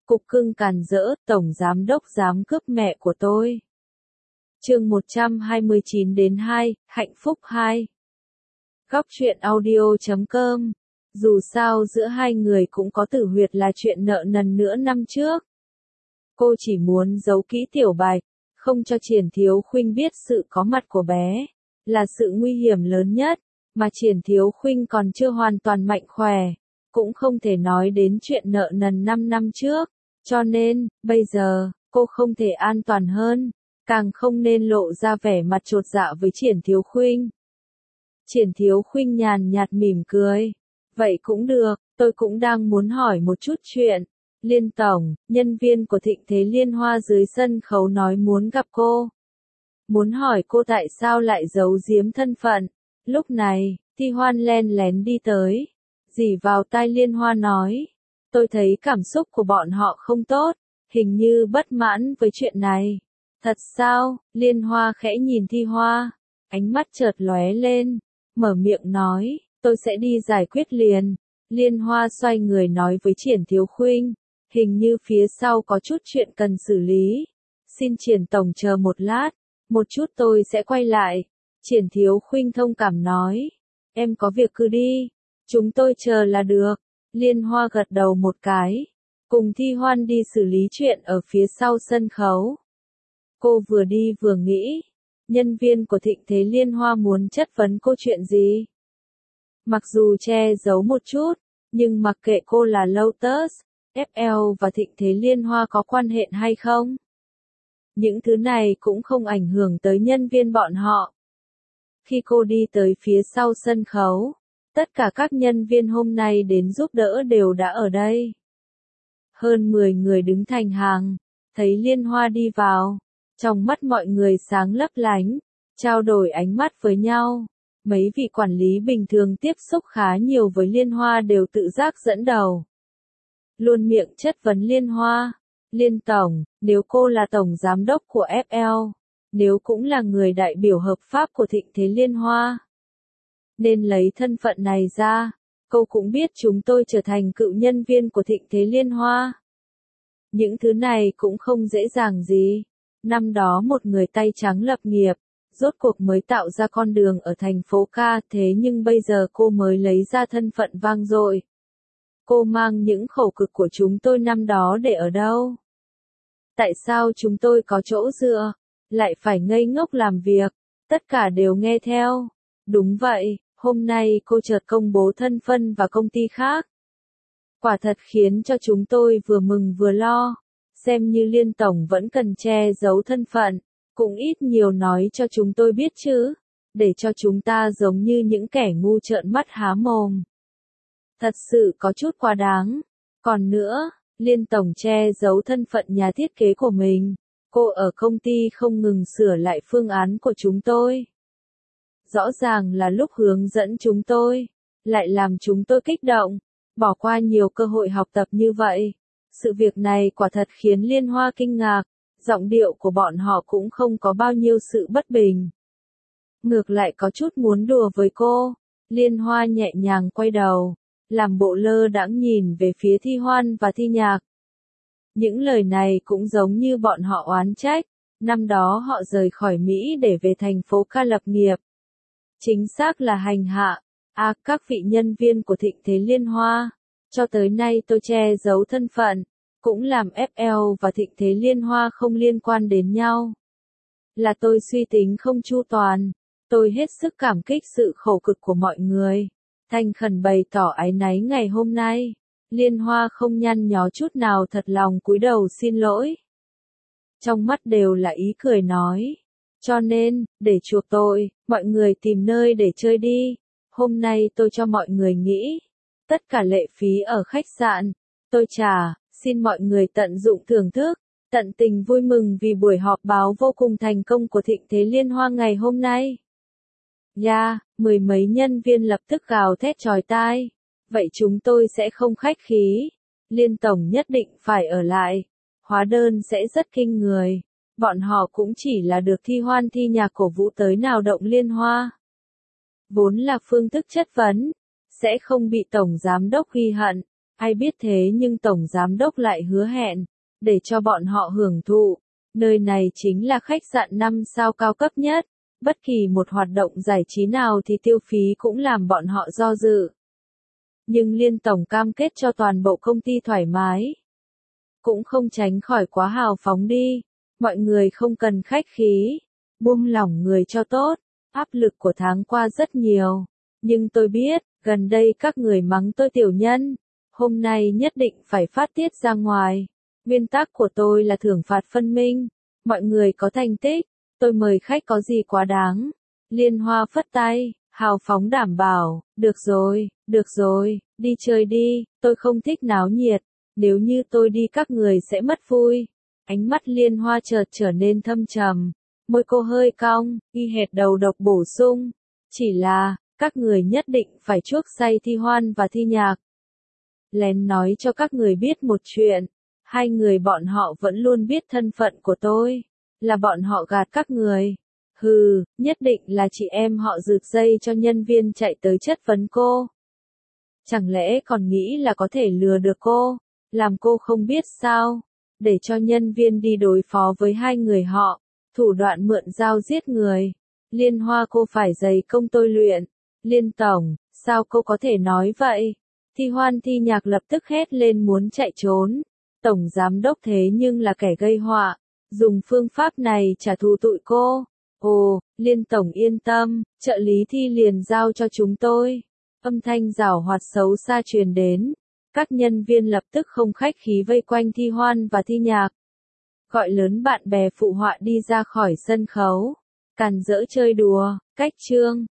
Cục cưng càn rỡ, tổng giám đốc dám cướp mẹ của tôi. Chương 129-2, hạnh phúc 2. Góc truyện audio.com. Dù sao giữa hai người cũng có tử huyệt là chuyện nợ nần nửa năm trước. Cô chỉ muốn giấu kỹ Tiểu Bạch, không cho Triển Thiếu Khuynh biết sự có mặt của bé, là sự nguy hiểm lớn nhất, mà Triển Thiếu Khuynh còn chưa hoàn toàn mạnh khỏe, cũng không thể nói đến chuyện nợ nần 5 năm trước, cho nên, bây giờ, cô không thể an toàn hơn, càng không nên lộ ra vẻ mặt chột dạ với Triển Thiếu Khuynh. Triển Thiếu Khuynh nhàn nhạt mỉm cười. Vậy cũng được, tôi cũng đang muốn hỏi một chút chuyện. Liên tổng, nhân viên của Thịnh Thế Liên Hoa dưới sân khấu nói muốn gặp cô. Muốn hỏi cô tại sao lại giấu giếm thân phận. Lúc này, Thi Hoan len lén đi tới. Dì vào tai Liên Hoa nói. Tôi thấy cảm xúc của bọn họ không tốt, hình như bất mãn với chuyện này. Thật sao? Liên Hoa khẽ nhìn Thi Hoa, ánh mắt chợt lóe lên, mở miệng nói, tôi sẽ đi giải quyết liền. Liên Hoa xoay người nói với Triển Thiếu Khuynh, hình như phía sau có chút chuyện cần xử lý. Xin Triển tổng chờ một lát, một chút tôi sẽ quay lại. Triển Thiếu Khuynh thông cảm nói, em có việc cứ đi, chúng tôi chờ là được. Liên Hoa gật đầu một cái, cùng Thi Hoan đi xử lý chuyện ở phía sau sân khấu. Cô vừa đi vừa nghĩ, nhân viên của Thịnh Thế Liên Hoa muốn chất vấn cô chuyện gì? Mặc dù che giấu một chút, nhưng mặc kệ cô là Lotus, FL và Thịnh Thế Liên Hoa có quan hệ hay không, những thứ này cũng không ảnh hưởng tới nhân viên bọn họ. Khi cô đi tới phía sau sân khấu, tất cả các nhân viên hôm nay đến giúp đỡ đều đã ở đây. Hơn 10 người đứng thành hàng, thấy Liên Hoa đi vào, trong mắt mọi người sáng lấp lánh, trao đổi ánh mắt với nhau. Mấy vị quản lý bình thường tiếp xúc khá nhiều với Liên Hoa đều tự giác dẫn đầu. Luôn miệng chất vấn Liên Hoa. Liên tổng, nếu cô là tổng giám đốc của FL, nếu cũng là người đại biểu hợp pháp của Thịnh Thế Liên Hoa, nên lấy thân phận này ra, cô cũng biết chúng tôi trở thành cựu nhân viên của Thịnh Thế Liên Hoa. Những thứ này cũng không dễ dàng gì. Năm đó một người tay trắng lập nghiệp, rốt cuộc mới tạo ra con đường ở thành phố ca, thế nhưng bây giờ cô mới lấy ra thân phận vang dội. Cô mang những khẩu cực của chúng tôi năm đó để ở đâu? Tại sao chúng tôi có chỗ dựa, lại phải ngây ngốc làm việc, tất cả đều nghe theo? Đúng vậy, hôm nay cô chợt công bố thân phân và công ty khác. Quả thật khiến cho chúng tôi vừa mừng vừa lo, xem như Liên tổng vẫn cần che giấu thân phận, cũng ít nhiều nói cho chúng tôi biết chứ, để cho chúng ta giống như những kẻ ngu trợn mắt há mồm. Thật sự có chút quá đáng. Còn nữa, Liên tổng che giấu thân phận nhà thiết kế của mình, cô ở công ty không ngừng sửa lại phương án của chúng tôi. Rõ ràng là lúc hướng dẫn chúng tôi, lại làm chúng tôi kích động, bỏ qua nhiều cơ hội học tập như vậy. Sự việc này quả thật khiến Liên Hoa kinh ngạc, giọng điệu của bọn họ cũng không có bao nhiêu sự bất bình. Ngược lại có chút muốn đùa với cô. Liên Hoa nhẹ nhàng quay đầu, làm bộ lơ đãng nhìn về phía Thi Hoan và Thi Nhạc. Những lời này cũng giống như bọn họ oán trách, năm đó họ rời khỏi Mỹ để về thành phố ca lập nghiệp. Chính xác là hành hạ. Các vị nhân viên của Thịnh Thế Liên Hoa, cho tới nay tôi che giấu thân phận, cũng làm FL và Thịnh Thế Liên Hoa không liên quan đến nhau. Là tôi suy tính không chu toàn, tôi hết sức cảm kích sự khổ cực của mọi người, thành khẩn bày tỏ áy náy ngày hôm nay. Liên Hoa không nhăn nhó chút nào, thật lòng cúi đầu xin lỗi. Trong mắt đều là ý cười nói, cho nên, để chuộc tội, mọi người tìm nơi để chơi đi. Hôm nay tôi cho mọi người nghỉ, tất cả lệ phí ở khách sạn, tôi trả, xin mọi người tận dụng thưởng thức, tận tình vui mừng vì buổi họp báo vô cùng thành công của Thịnh Thế Liên Hoa ngày hôm nay. Mười mấy nhân viên lập tức gào thét chói tai, vậy chúng tôi sẽ không khách khí, Liên tổng nhất định phải ở lại, hóa đơn sẽ rất kinh người, bọn họ cũng chỉ là được Thi Hoan Thi Nhạc cổ vũ tới nào động Liên Hoa. Vốn là phương thức chất vấn, sẽ không bị tổng giám đốc ghi hận, Ai biết thế nhưng Tổng Giám Đốc lại hứa hẹn, để cho bọn họ hưởng thụ. Nơi này chính là khách sạn 5 sao cao cấp nhất. Bất kỳ một hoạt động giải trí nào thì tiêu phí cũng làm bọn họ do dự. Nhưng Liên Tổng cam kết cho toàn bộ công ty thoải mái. Cũng không tránh khỏi quá hào phóng đi. Mọi người không cần khách khí. Buông lỏng người cho tốt. Áp lực của tháng qua rất nhiều. Nhưng tôi biết, gần đây các người mắng tôi tiểu nhân. Hôm nay nhất định phải phát tiết ra ngoài. Nguyên tắc của tôi là thưởng phạt phân minh. Mọi người có thành tích, tôi mời khách có gì quá đáng. Liên Hoa phất tay, hào phóng đảm bảo, được rồi, đi chơi đi, tôi không thích náo nhiệt. Nếu như tôi đi các người sẽ mất vui. Ánh mắt Liên Hoa chợt trở nên thâm trầm. Môi cô hơi cong, y hệt đầu độc bổ sung. Chỉ là, các người nhất định phải chuốc say thi hoan và thi nhạc. Lén nói cho các người biết một chuyện. Hai người bọn họ vẫn luôn biết thân phận của tôi. Là bọn họ gạt các người. Hừ, nhất định là chị em họ rượt dây cho nhân viên chạy tới chất vấn cô. Chẳng lẽ còn nghĩ là có thể lừa được cô? Làm cô không biết sao? Để cho nhân viên đi đối phó với hai người họ. Thủ đoạn mượn dao giết người. Liên Hoa cô phải dày công tôi luyện. Liên Tổng, sao cô có thể nói vậy? Thi hoan thi nhạc lập tức hét lên muốn chạy trốn. Tổng Giám Đốc thế nhưng là kẻ gây họa. Dùng phương pháp này trả thù tụi cô. Ồ, Liên Tổng yên tâm, trợ lý Thi liền giao cho chúng tôi. Âm thanh giảo hoạt xấu xa truyền đến. Các nhân viên lập tức không khách khí vây quanh Thi hoan và thi nhạc. Gọi lớn bạn bè phụ họa đi ra khỏi sân khấu. Càn rỡ chơi đùa, cách chương.